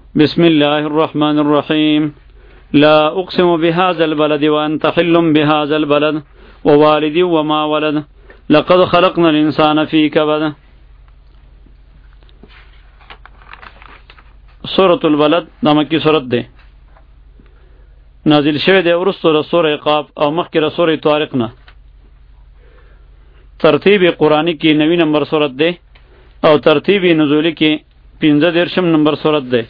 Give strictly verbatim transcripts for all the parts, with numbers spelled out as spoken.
بسم الله الرحمن الرحيم. لا أقسم بهذا البلد وأنت حل بهذا البلد ووالد وما ولد لقد خلقنا الإنسان في كبد. سورة البلد دا مکی سورت ده نازل شوه ده ورسطو سورة قاف او مخکره سورة طارق نه. ترتیب قرآنی کی نوی نمبر سورت ده او ترتیب نزولی کی پینزه درشم نمبر سورت ده.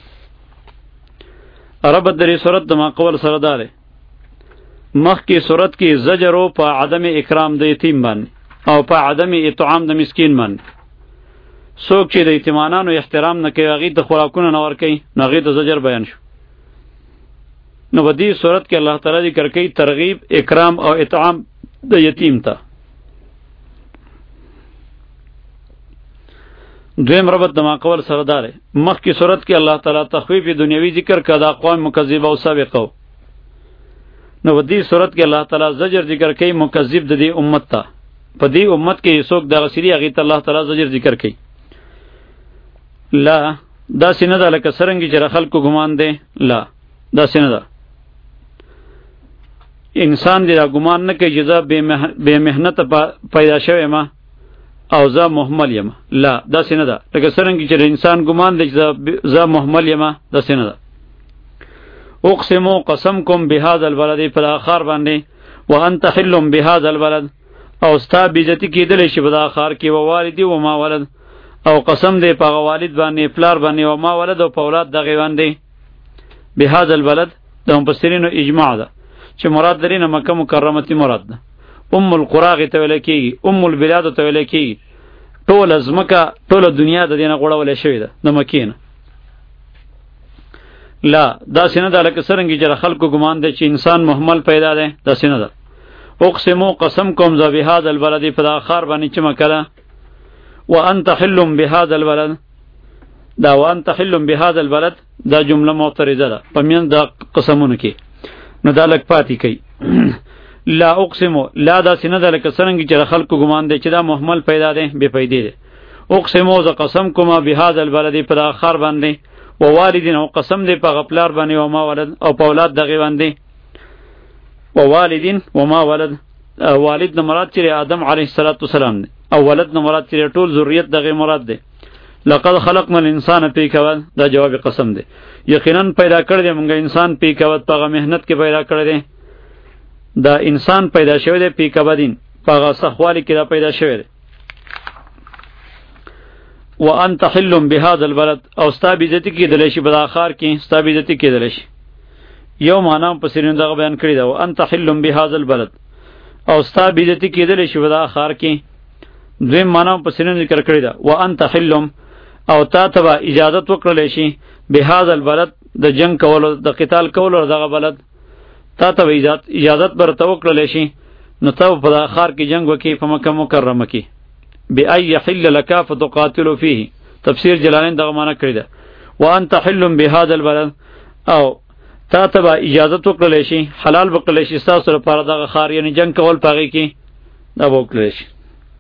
ربط دری سورت دما قول سرداره مخ کی سورت کی زجرو پا عدم اکرام ده یتیم بان او پا عدم اطعام ده مسکین بان. سوک چې د یتیمانانو احترام نه کوي هغې ته خوراکونه نه ورکوي نو هغې ته زجر بیان شو. نو په دې صورت کې الله تعالی ذکر کوي ترغیب اکرام او اطعام د یتیم ته. دویم ربط د ما قول سره داره مخکې صورت کې الله تعالی تخویف دنیوي ذکر کړه د اقوام مکذبه او سابقه. نو په دې صورت کې الله تعالی زجر ذکر کوي مکذب د دې امت ته. په دې امت کې څوک دغه سری هغې ته الله تعالی زجر ذکر کوي. لا دا سینه ده لکه سرنګي چې خلکو ګمان دی. لا دا سینه ده انسان دی دا ګمان نه کوي چې زه بې محنته پیدا شوی یم او زه محمل یم. لا دا سینه ده لکه سرنګي چې انسان ګمان دی چې زه محمل یم. دا سینه ده. اقسمو قسم کوم بهذا البلد په آخر باندې وانت حل بهذا البلد او ستا بیزتی کېدلی شي په دا ښار کې و والدي و ما ولد او قسم دی په هغه والد باندې پلار باندې او ما ولد او په اولاد دغې باندې. بهذا البلد د مفسرینو اجماع ده چې مراد لري نه مکه مکرمه تی مراد ده. ام القرا هغې ته ویلی کېږي ام البلاد ته ویلی کېږي. ټوله ځمکه ټوله دنیا د دې نه غوړولی شوې ده د مکې نه. لا داسې نه ده لکه څرنګې چې د خلکو ګمان دی چې انسان محمل پیدا دی. داسې نه ده. اقسمو قسم کوم زه بهذا البلد په دا ښار باندې چې مکه ده. وانت حل بهذا البلد دا وانت حل بهذا البلد دا جمله معترضه ده په میان دا قسمونو کې. نو دا لږ پاتې کوي. لا اقسم لا دا سینه ده لکه څرنګې چې د خلکو ګمان دی چې دا محمل پیدا دی بې پیدې دی. اقسمو زه قسم کوم بهذا البلد په دا ښار باندې و والدین او قسم دی په هغه پلار باندې او ما ولد او په اولاد دغې باندې. و والدین و ما ولد والد نه مراد چې آدم علیه السلام دی او ولد نه مراد چې ټول ذریت دغه مراد دی. لقد خلقنا الانسان فی کبد دا جواب قسم دی. یقینا پیدا کړی دی موږ انسان فی کبد په هغه محنت کې پیدا کړی دی. دا انسان پیدا شوی دی فی کبدین په هغه سخوالي کې دا پیدا شوی دی. وانت حل بهذا البلد او ستا بیزتی کېدلی شي په دا ښار کې ستا بیزتی کېدلی شي. یو معنا مفسرینو دغه بیان کړې ده وانت حل بهذا البلد او ستا بیزتی کېدلی شي په دا ښار کې. دویم معنا مفسرینو ذکر کړې ده وانت حل او تا ته به اجازت وکړلی شي بهذا البلد د جنگ کولو د قتال کولو دغه بلد تا ته به اجازت به ورته وکړلی شي نو ته په دا ښار کې جنګ وکړي په مکه مکرمه کې. بأن يحل لك فتقاتل فيه تفسیر جلالین دغه معنا کړې ده. وانت حل بهذا البلد او تا ته به اجازت وکړلی شي حلال وکړلی شي ستاسو لپاره دغه ښار یعنې جنګ کول په هغې کې دا به وکړلی شي.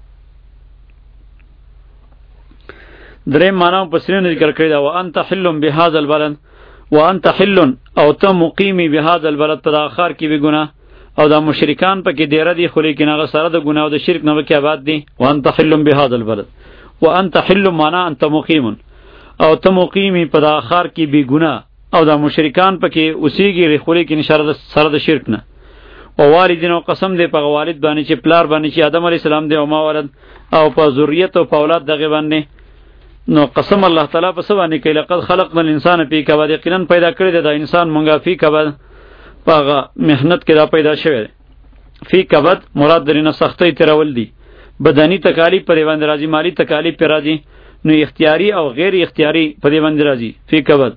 دریم معنا مفسرینو ذکر کړې ده وانت حل بهذا البلد وانت حل او ته مقیمی بهذا البلد په دغه ښار کې بې ګناه او دا مشرکان پکې ډېره دي خو لیکن هغه سره د ګناه او د شرک نه پکې آباد دي. وانت حل بهذا البلد وانت حل معنا انت مقیم او ته مقیمی په دغه ښار کې بې ګناه او دا مشرکان پکې اوسېږي خو لیکن سره د شرک نه. او والدین او قسم دی په والد باندې چې پلار باندې چې آدم علیه السلام دی او ما ولد او په ذریت او په اولاد دغې باندې. نو قسم الله تعالی په څه باندې کوي لقد خلقنا الانسان فی کبد یقینا پیدا کړی دی دا انسان مونږه فی کبد په هغه محنت کې دا پیدا شوی دی. فی کبد مراد درینه سختۍ تېرول دي بدني تکالیف په دې باندې راځي مالی تکالیف پرې راځي نو اختیاري او غیر اختیاري په دې باندې راځي فی کبد.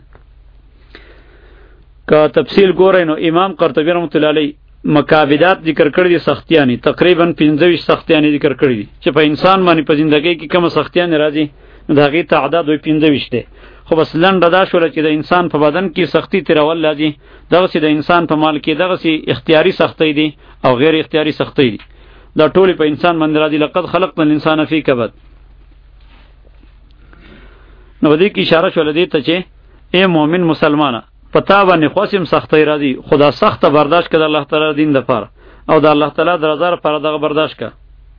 که تفصیل ګورئ نو امام قرطبی رحمت الله علیه مکابدات ذکر کړي دي سختیانی تقریبا پنځه ویشت سختیانی ذکر کړي دي چې په انسان باندې په ژوندۍ کې کومه سختیانی راځي نو د هغې تعداد وایي پنځه ویشت دی. خو بس لنډه دا شوله چې د انسان په بدن کې سختی تېرول راځي دغسې د انسان په مال کې دغسې اختیاري سختۍ دي او غیر اختیاري سختۍ دي. دا ټولې په انسان باندې راځي. لقد خلقنا الانسان فی کبد. نو په دې کې اشاره شوله دې ته چې اے مؤمن مسلمانه پتا باندې خواسم سختي راځي خدا سخت برداشت کړه الله تعالی دین د پاره او د الله تعالی د رضا لپاره دغه برداشت کړه.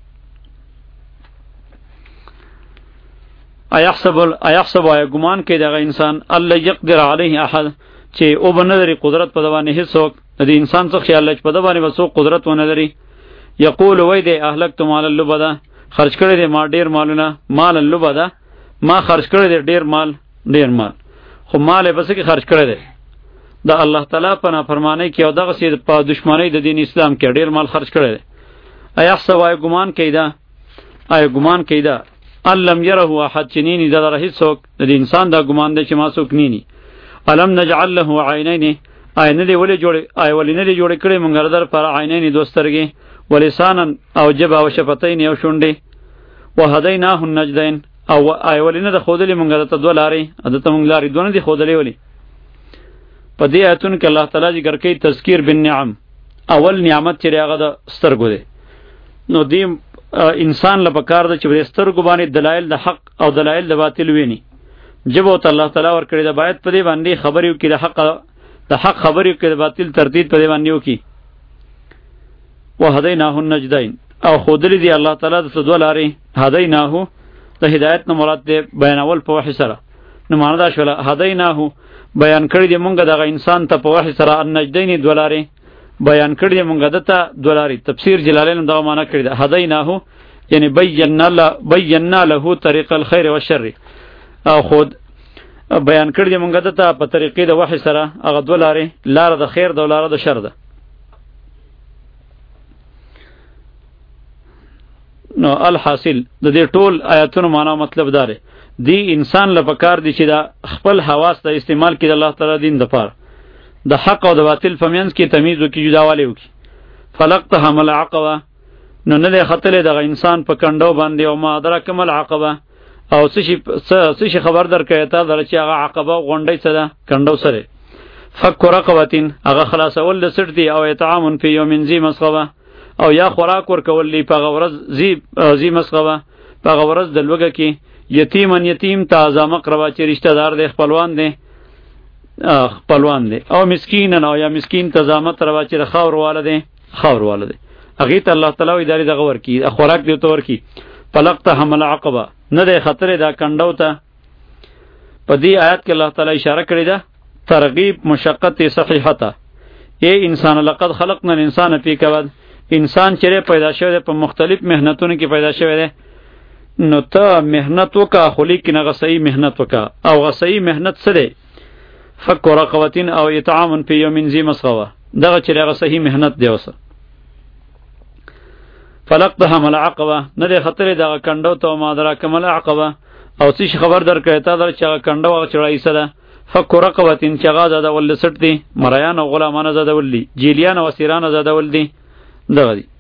ایحسب ایحسب ای ګمان کوي دغه انسان الله یقدر علیه احد چې او بنظری قدرت په دوانه هیڅوک د انسان څخه خیال لچ په دوانه وسو قدرت ونه لري. یقول وای دی اهلکت مال اللبدا خرج کړی دی ما ډیر مالونه مال اللبدا ما خرج کړی دی ډیر مال ډیر مال خو مال به څه کې خرج کړی دی د الله تعالی په نافرمانی کې او دغه سي په دشمنی د دین اسلام کې ډیر مال خرج کړی دی. ایحسب ای ګمان کوي دا ای ګمان کوي دا علم يره احد چنینی دا راه څوک د انسان دا ګمان دی چې ما څوک نینی. علم نجعل له عینین عین دی ولې جوړ ای ولې نه دی جوړ کړی مونږ در پر عینین دوسترګي ولسانا او جبا او شفتین او شونډې وهدیناه النجدین او ای ولې نه د خودلې مونږ ته دوه لارې عادت مونږ لارې دونه دی خودلې ولې. په دې آیتونو کې الله تعالی ذکر کوي تذکیر بالنعم اول نعمت چې هغه د سترګو دی. نو دی انسان له پکار د چې سترګو باندې دلایل د حق او دلایل د باطل ویني جبو ته الله تعالی ور کړی دا باید په دې باندې خبرې وکړي د حق د حق خبرې وکړي د باطل تردید په دې باندې وکړي. وهدیناه النجدین او خودلی دی الله تعالی د دوه لارې هدیناه د هدایت نه مراد دی بیانول په وحی سره. نو معنا دا شوله هدیناه بیان کړی دی مونږ دغه انسان ته په وحی سره النجدین دوه لارې بیان کړی دی مونږ دته دوه لارې. تفسیر جلالین دا معنا کړی دی هدیناه یعنی بینا له بینا له طریق الخير والشر او خود بیان کړی دی مونږ دته په طریقې د وحی سره هغه دوه لارې لار د خیر د لار د شر ده. نو الحاصل د دې ټول آیاتونو معنا مطلب داره دی انسان لپاره دی چې دا خپل حواس د استعمال کړي الله تعالی دین د پاره د حق او د باطل فمینس کې تمیز وکړي جداوالی وکړي. فلقتها مل عقبه نو نه خطلې د انسان په کندو باندې او ما ادراک مل عقبه او څه شي څه شي خبر درکړی ته در چې هغه عقبه غونډۍ څه ده کندو سره. فک رقبتین هغه خلاصول د سټ دی او اطعام فی یوم ذی مسغبه او یا خوراک ورکول لی په غورز زی زی مسغبه په غورز د لوګه کې یتیمن یتیم تازه مقربا چې رشتہ دار دی خپلوان دی خپلوان دی او مسکین او یا مسکین تزامت روا چې خاور والده خاور والده اغه ته الله تعالی اداري دغه ورکی خوراک دی تو ورکی. پلقت حمل عقبه نه دی خطر دا کندو ته. په دې آیات کې الله تعالی اشاره کړی ده ترغیب مشقت صحیحته ای انسان لقد خلقنا الانسان فی کبد انسان چې پیدا شوی په مختلف مهنتونو کې پیدا شوی دی نو ته مهنت وکا خو لیکن هغه صحیح مهنت وکا او هغه صحیح مهنت څه دی فک رقبتین او اطعام فی یوم ذی مسغبه دغه چې هغه صحیح مهنت دی وسه. فلقتها مل عقبه نه دی خطر دغه کندو ته ما درا کمل عقبه او څه خبر درکړی ته در چې هغه کندو هغه چړای سره. فک رقبتین چې هغه زده ول سټ دی مریان او غلامان زده ول دی جیلیان او اسیران زده ول دی دغه دی.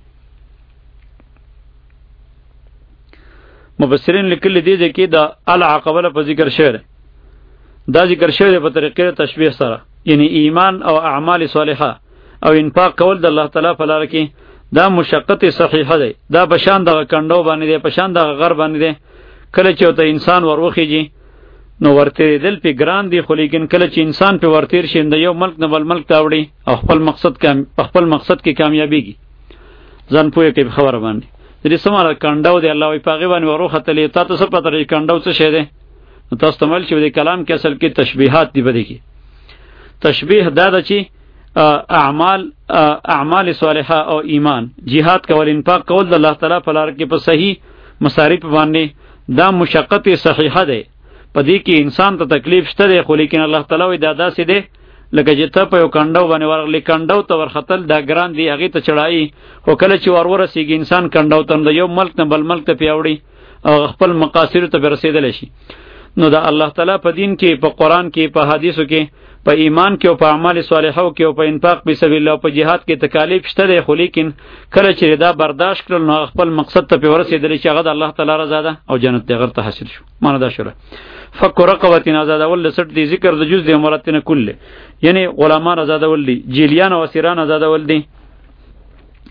مفسرین لیکل دي چې دا العقبه په ذکر شوی دا ذکر شوی په طریقې تشبیه سره یعنی ایمان او اعمال صالحه او انفاق کول د الله تعالی په لار کې دا مشقت صحیحه دی. دا بشان د کندو باندې دی بشان د غر باندې دی. کله چې ته انسان وروخیږي نو ورته دل په ګران دی خو لیکن کله چې انسان په ورتیر شي د یو ملک نه بل ملک تاوړي او خپل مقصد کام خپل مقصد کې کامیابیږي ځان پوهه کې خبره باندې دې سماره کندو دی الله وي پاغي باندې وروخه تلې تاسو څه پته لري کندو څه شه دی تاسو تمل چې د کلام کې اصل کې تشبیهات دی بده کې تشبیه دا د چې اعمال اعمال صالحه او ایمان جهاد کول انفاق کول د الله تعالی په لار کې په صحیح مصارف باندې دا مشقت صحیحه ده. په دې کې انسان ته تکلیف شته دی خو لیکن الله تعالی وی دا داسې دی لکه چې ته په یو کندو باندې ورغلی کندو ته ورختل دا ګران دی هغه ته چړای خو کله چې ور ورسیږي انسان کندو ته د یو ملک نه بل ملک ته پیوړي او خپل مقاصد ته رسیدل شي. نو دا الله تعالی په دین کې په قران کې په حدیثو کې په ایمان کې او په اعمال صالحو کې او په انفاق په سبیل الله په جهاد کې تکالیف شته دی خو لیکن کله چې دا برداشت کړل نو خپل مقصد ته ورسېدل چې هغه د الله تعالی رضا ده او جنت ته غرته حاصل شو. معنا دا شوه فک رقبتین آزاد ول سټ دی ذکر د جز دی مراتنه کله یعنی غلامان آزاد ول دی جیلیان او اسیران آزاد ول دی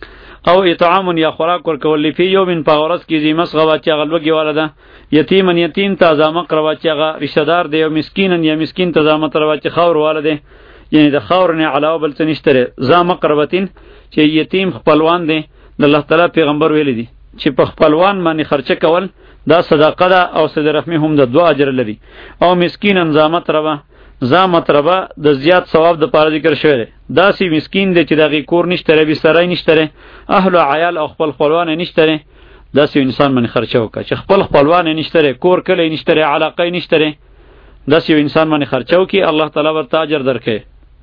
او اطعام یا خوراک ورکول فی یوم په ورځ کې ذی مسغبه چې غلوګي والده یتیمن یتیم ته زامه قربا چې هغه رشتہ دار دی او مسکینن یا مسکین ته زامه تروا چې خور والده یعنی د خور نه علاوه بل څه نشته زامه قربتین چې یتیم خپلوان دی د الله تعالی پیغمبر ویل دي چې په خپلوان باندې خرچه کول دا صدقه ده او صدقه رحمی هم د دعا اجر لري او مسکینن زامه تروا زامه تروا د زیات ثواب د پاره ذکر شوی دی دا سی مسکین دی چې دغه کور نشته ری بسترای نشته ری اهل او عیال او خپل خپلوان نشته ری دا سی انسان باندې خرچه وکړي چې خپل خپلوان نشته ری کور کله نشته ری علاقه نشته ری دا سی انسان باندې خرچه وکړي الله تعالی ورته اجر درکړي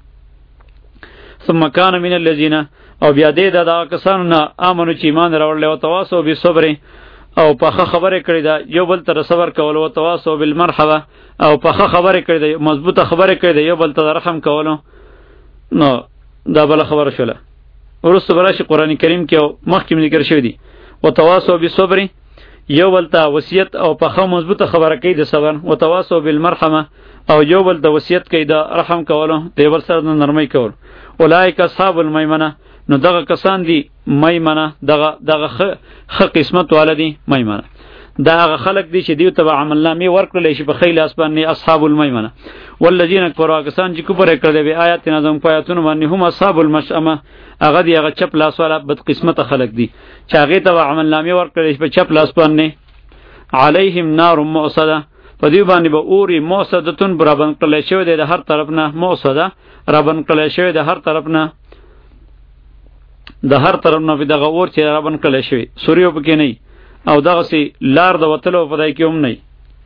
ثم کان من الذین او بیا دې دا, دا کسانو نه امنو چې ایمان راوړل او تواصو به صبر او پخه خبره کړی دا یو بل تر صبر کول او تواصو بالمرحبه او پخه خبره کړی دا مضبوطه خبره کړی دا یو بل ته رحم کولو نو دا بل خبره شوله ورسته براشي قران کریم کې مخکې ذکر شوی دی او تواصو بالصبر یو بل ته وصیت او پخه مضبوطه خبره کوي د صبر او تواصو بالمرحمه او یو بل ته وصیت کوي دا رحم کولو دی بل سره نرمۍ کول اولئک اصحاب المیمنه نو دغه کسان دی میمنه دغه دغه خ قسمت والدی میمنه دغه خلق دی چې دیو تبع عمل نامې ورکړل شي په خیل اسبان نه اصحاب المیمنه والذین کفروا کسان چې کفر کړل به آیات نظم پایتون باندې هم اصحاب المشأمه هغه دی هغه چپ لاس والا بد قسمت خلق دی چې هغه تبع عمل نامې ورکړل شي په چپ لاس باندې علیهم نار موصده په دې باندې به اوري موصدتون برابر کړل شوی دی د هر طرف نه موصده رابن کړل شوی د هر طرف نه د هر طرف نه دغه اور چې رابن کړل شوی سوریو پکې نه او دغه سي لار د وتلو په دای کې هم نه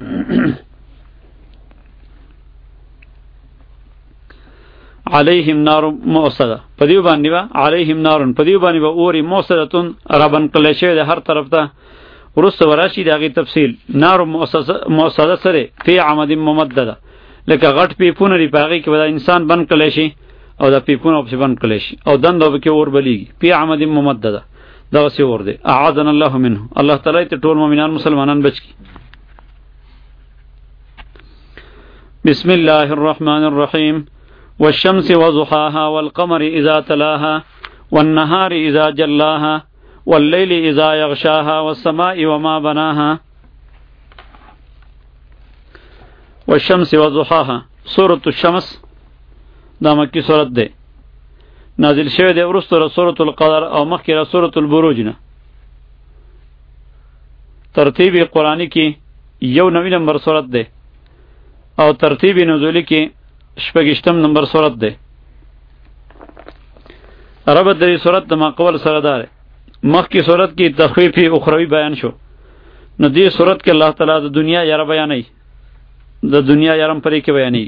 علیهم نار موصده په دې باندې وا علیهم نار په دې باندې به اوري موصدتون رابن کړل شوی د هر طرف ته ورسته وراشي دغه تفصیل نار موصده سره فی عمد ممدده لکه غټ پیپونه ری پاغي کې ودا انسان بن کړل شي او دا پیپونه په بن کړل شي او دند او کې اور بلیږي فی عمد ممدده دا سی اور دی اعاذنا الله منه الله تعالی ته ټول مؤمنان مسلمانان بچ کی بسم الله الرحمن الرحیم والشمس وضحاها والقمر اذا تلاها والنهار اذا جلاها والليل اذا يغشاها والسماء وما بناها والشمس وضحاها سورة الشمس دا مکی سورت ده نازل شوی ده ورسته سورة القدر او مخکې سورة البروج نه ترتیب قرآنی کې یو نوی نمبر سورت ده او ترتیب نزولی کې شپږشتم نمبر سورت ده ربط دې سورت د ماقبل سره ده مخکې سورت کې تخفیف اخروی بیان شو نو دې سورت کې الله تعالی د دنیا یاره بیانوي د دنیا یارم پرې کې بیانوي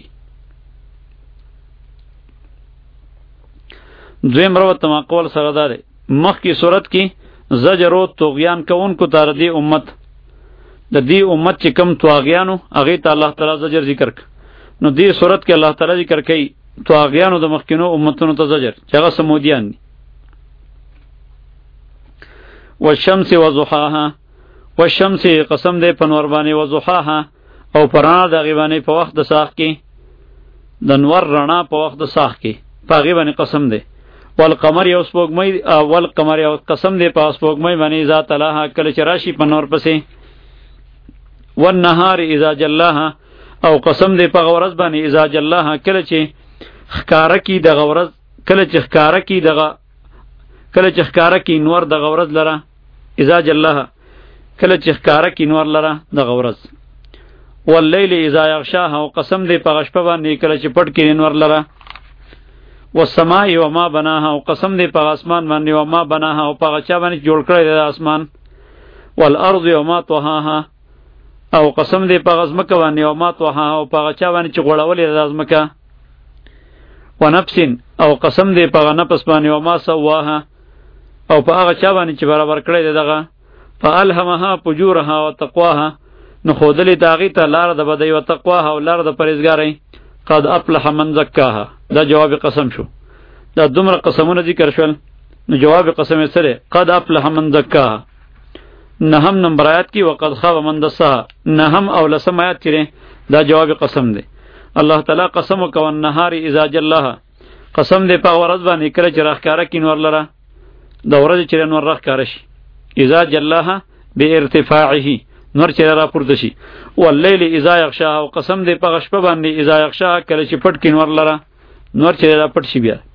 دویم روت تماقول سره داره مخ کی صورت کی زجر و طغیان کوونکو ته د امت د دې امت چې کم طغیانو هغه ته الله تعالی زجر ذکر ک نو دې صورت کې الله تعالی ذکر کوي طغیانو د مخکینو امتونو ته زجر چې هغه سمودیان دي والشمس وضحاها والشمس قسم دې په نور باندې وضحاها او پرانا د غیبانې په وخت د ساخ کې د نور رڼا په وخت د ساخ کې په غیبانې قسم دې والقمر یو سپوږمۍ اول قمر یو قسم دی په سپوږمۍ باندې ذات الله کله چې راشي په نور پسې والنهار اذا جلاها او قسم دی په غورز باندې اذا جلاها کله چې خکاره کی د غورز کله چې خکاره کی دغه کله چې خکاره کی نور د غورز لره اذا جلاها کله چې خکاره کی نور لره د غورز واللیل اذا یغشاها او قسم دی په غشپه باندې کله چې پټ کی نور لره والسماء وما بناها او قسم دی په اسمان باندې وما بناها او په چا باندې جوړ کړی د اسمان والارض وما طحاها او قسم دی په غزمکه باندې وما طحاها او په چا باندې چې غوړولې د ازمکه ونفس او قسم دی په نفس باندې وما سواها او په هغه چا باندې چې برابر کړی دغه فالهمها فجورها وتقواها نو خودلې داغي ته لار د بدی او تقواها او لار د پرهیزګاری قد افلح من زکاها دا جواب قسم شو دا دومره قسمونه ذکر شول نو جواب قسم سره قد افلح من زکاها نهم نمبر آیات کی وقد خاب من دساها نهم او لسم آیات کی دا جواب قسم دی الله تعالی قسم وکړ النهار اذا جلاها قسم دی په ورځ باندې کله چې راخکاره کین ورلره د ورځې چې نور راخ کار شي اذا جلاها بارتفاعه نور چې را پورته شي واللیل اذا یغشا او قسم دې په غشپه باندې اذا یغشا کله چې پټ کین ور لره نور چې را پټ شي بیا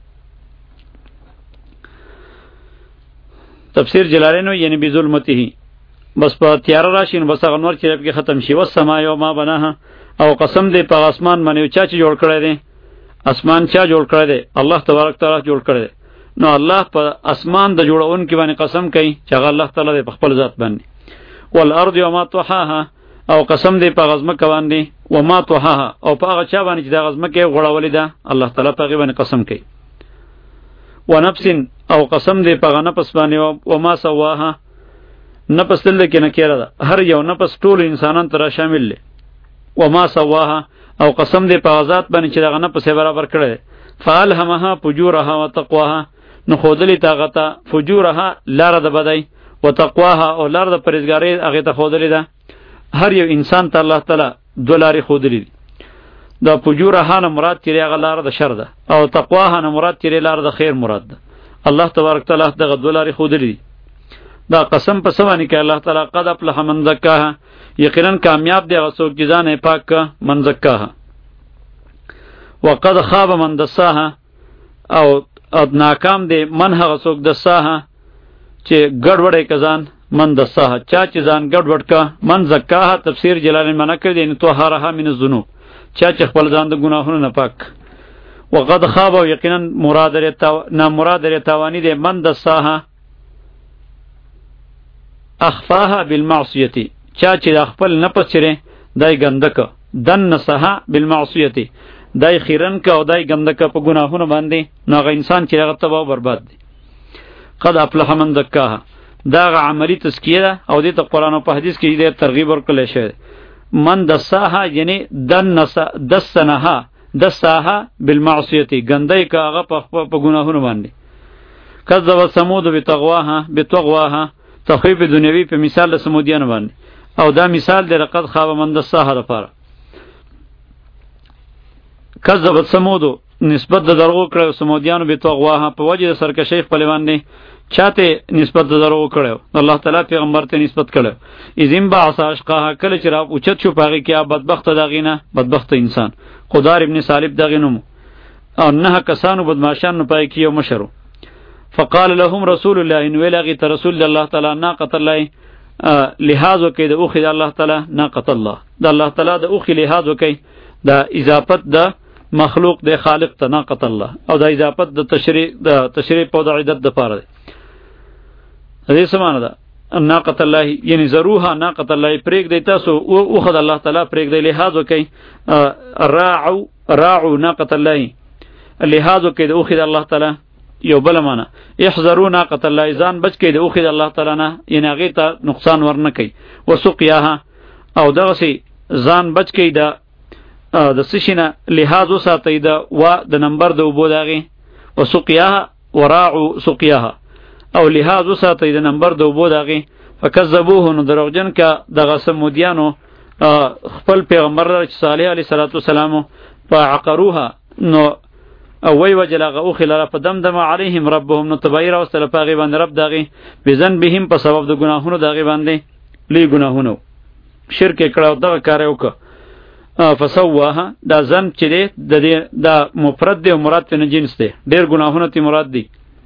تفسیر جلالینو یعنی بظلمته بس په تیار راشي نو بس هغه نور چې په ختم شي والسما یوما بناها او قسم دې په اسمان باندې چا چې جوړ کړی دی اسمان چا جوړ کړی دی الله تبارک تعالی جوړ کړی دی نو الله په اسمان د جوړون کې باندې قسم کوي چې هغه الله تعالی په خپل ذات باندې والارض وما طحاها او قسم دې په غزمه باندې وما طحاها او په هغه چا باندې چې د غزمه کې غړولې ده الله تعالی په هغه باندې قسم کوي ونفس او قسم دې په غنفس باندې وما سواها نفس دل کې نه کېره ده هر یو نفس ټول انسانان تر شامل لې وما سواها او قسم دې په ذات باندې چې دغه نفس برابر کړي فالهمها فجورها وتقواها نو خودلی طاقته فجورها لار د بدای وتقواها او لار د پرهیزګاری هغه ته خودلی ده هر یو انسان ته الله تعالی دولاري خودلی دا فجورها نه مراد چې هغه لار د شر ده او تقواها نه مراد چې لار د خیر مراد ده الله تبارک تعالی دغه دولاري خودلی دا قسم په سوانی کې الله تعالی قد افلح من زکاها یقینا کامیاب دی هغه څوک چې ځان یې پاک من زکاها وقد خاب من دساها او ناکام دی من هغه څوک دساها چې ګډوډه کزان من دساها چا چې ځان ګډوډ کا من زکاها تفسیر جلالین معنا کړی دی طهارها من الذنوب چا چې خپل ځان د ګناهونو نه پاک وقد خاب یقینا مراد لري تا نه مراد لري توانی دی من دساها اخفاها بالمعصیه چا چې خپل نفس چره دای ګندک دن نسها بالمعصیه دای خیرن کا او دای ګندک په ګناهونو باندې ناغه انسان چې هغه تباہ برباد دی قد افلح من زکاها دا عملی تزکیه ده او دې ته قرآن او په حدیث کې دې ترغیب ورکړل شوی من دساها یعنی دن نسا دسنها دساها بالمعصیه ګندای کا هغه په ګناهونو باندې کذب ثمود بتغواها بتغواها تخویف دنیوی په مثال د سمودیان باندې او دا مثال دی لقد خاب من دساها لپاره کذبت سمودو نسبت د درغو کړو سمودیانو به توغواها په وجه د سرکشی خپل باندې چاته نسبت د درغو کړو الله تعالی پیغمبر ته نسبت کړو اذن بعث اشقاها کله چې را اوچت شو پاږي کې بدبخت دغینه بدبخت انسان خدار ابن صالب دغینم او نه کسانو بدمعشان نه پای کې یو مشرو فقال لهم رسول الله ان ولغی رسول الله تعالی ناقۃ الله لحاظ وکي د اوخي د الله تعالی ناقۃ الله د الله تعالی د اوخي لحاظ وکي د اضافت د مخلوق د خالق ته ناقۃ الله او د اضافت د تشریع د تشریع په د عدت د پاره دې سمانه ده ناقۃ الله یعنی ضروها ناقۃ الله پرېګ دی تاسو او خد الله تعالی پرېګ دی لحاظ وکي راعو راعو ناقۃ الله لحاظ وکي د اوخي د الله تعالی یو بل معنا احذروا ناقۃ الله ځان بچ کې د اوخي د الله تعالی نه یعنی هغه ته نقصان ورنه کوي وسقیاها او دغه سي ځان بچ کې د د سشینه لحاظ وساتي د و د نمبر د وبو دغه وسقیاها وراعوا سقیاها او لحاظ وساتي د نمبر د وبو دغه فکذبوه نو دروغجن کا دغه سمودیانو خپل پیغمبر صالح علیه السلام په عقروها نو او وی وجلغه او خلال په دمدم علیهم ربهم نو تبیر او سره پاغي باندې رب دغه بزن بهم په سبب د ګناهونو دغه باندې لې ګناهونو شرک کړه دغه کار وکړه فسواها دا زن چې دی د دې دا مفرد دی او مراد ته جنس دی ډیر ګناهونه تی مراد دی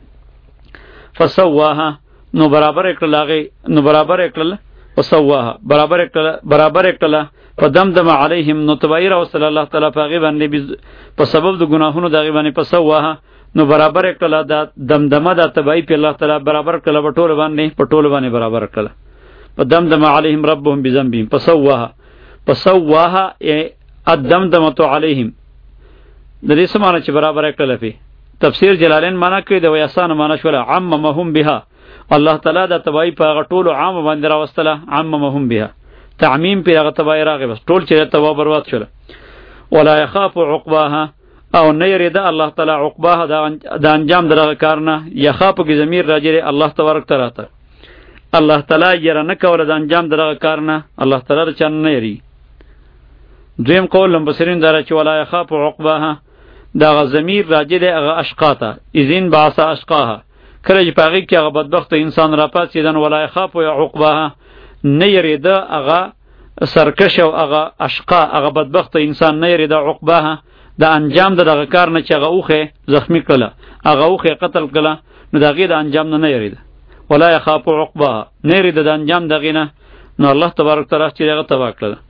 فسواها نو برابر کړل هغه نو برابر کړل فسواها برابر کړل برابر کړل فدمدم علیهم نو تبیر او صلی الله تعالی پاغي باندې په سبب د ګناهونو دغه باندې فسواها نو برابر کړل دا دمدمه د تبعی په الله تعالی برابر کړل په ټول باندې په ټول باندې برابر کړل فدمدم علیهم ربهم بذنبهم فسواها فسواها الدمدمه علیهم د دې سمانه چې برابر کړل په تفسیر جلالین معنا کوي د ویاسان معنا شوله عممهم بها الله تعالی د تبعی په غټولو عام باندې راوستله عممهم بها تعمیم په هغه تبعی راغی بس ټول چې تبا برباد شول ولا يخاف عقباها او نه یریده الله تعالی عقباها د انجام دغه کارنه یخاف کی ضمیر راجره الله تبارک تعالی ته الله تعالی یره نه کوله د انجام دغه کارنه الله تعالی چن نه یری دویم قول لمبسرین دره چې ولا يخاف عقباها دا ضمیر راجره هغه اشقاته اذن باث اشقاها کله چې پاغي کې هغه بدبخت انسان را پاتېدن ولا يخاف عقباها نه یریده هغه سرکش او هغه اشقا هغه بدبخت انسان نه یریده عقباها د انجام د دغه کار نه چې هغه اوخه زخمی کړه هغه اوخه قتل کړه نو دغه د انجام نه نه یریده ولا يخاف عقباها نه یریده د انجام دغه نه نو الله تبارک تعالی چې هغه تبا کړل